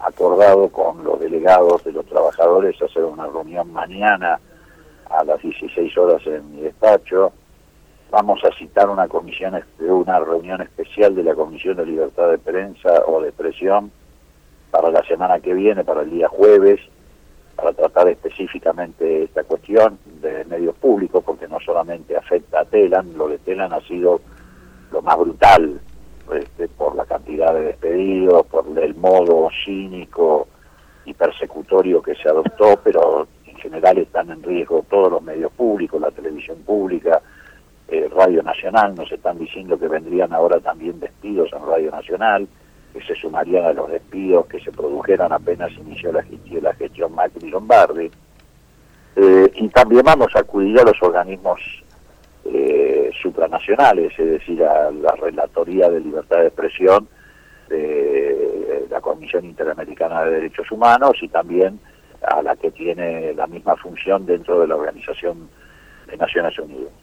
acordado con los delegados de los trabajadores hacer una reunión mañana a las 16 horas en mi despacho. Vamos a citar una reunión especial de la Comisión de Libertad de Prensa o de Expresión para la semana que viene, para el día jueves, para tratar específicamente esta cuestión de medios públicos, porque no solamente afecta a Telam, lo de Telam ha sido lo más brutal, por la cantidad de despedidos, por el modo cínico y persecutorio que se adoptó, pero en general están en riesgo todos los medios públicos, la televisión pública, Radio Nacional. Nos están diciendo que vendrían ahora también despidos en Radio Nacional, que se sumarían a los despidos que se produjeran apenas inició la gestión Macri-Lombardi. Y también vamos a acudir a los organismos supranacionales, es decir, a la Relatoría de Libertad de Expresión de la Comisión Interamericana de Derechos Humanos y también a la que tiene la misma función dentro de la Organización de Naciones Unidas.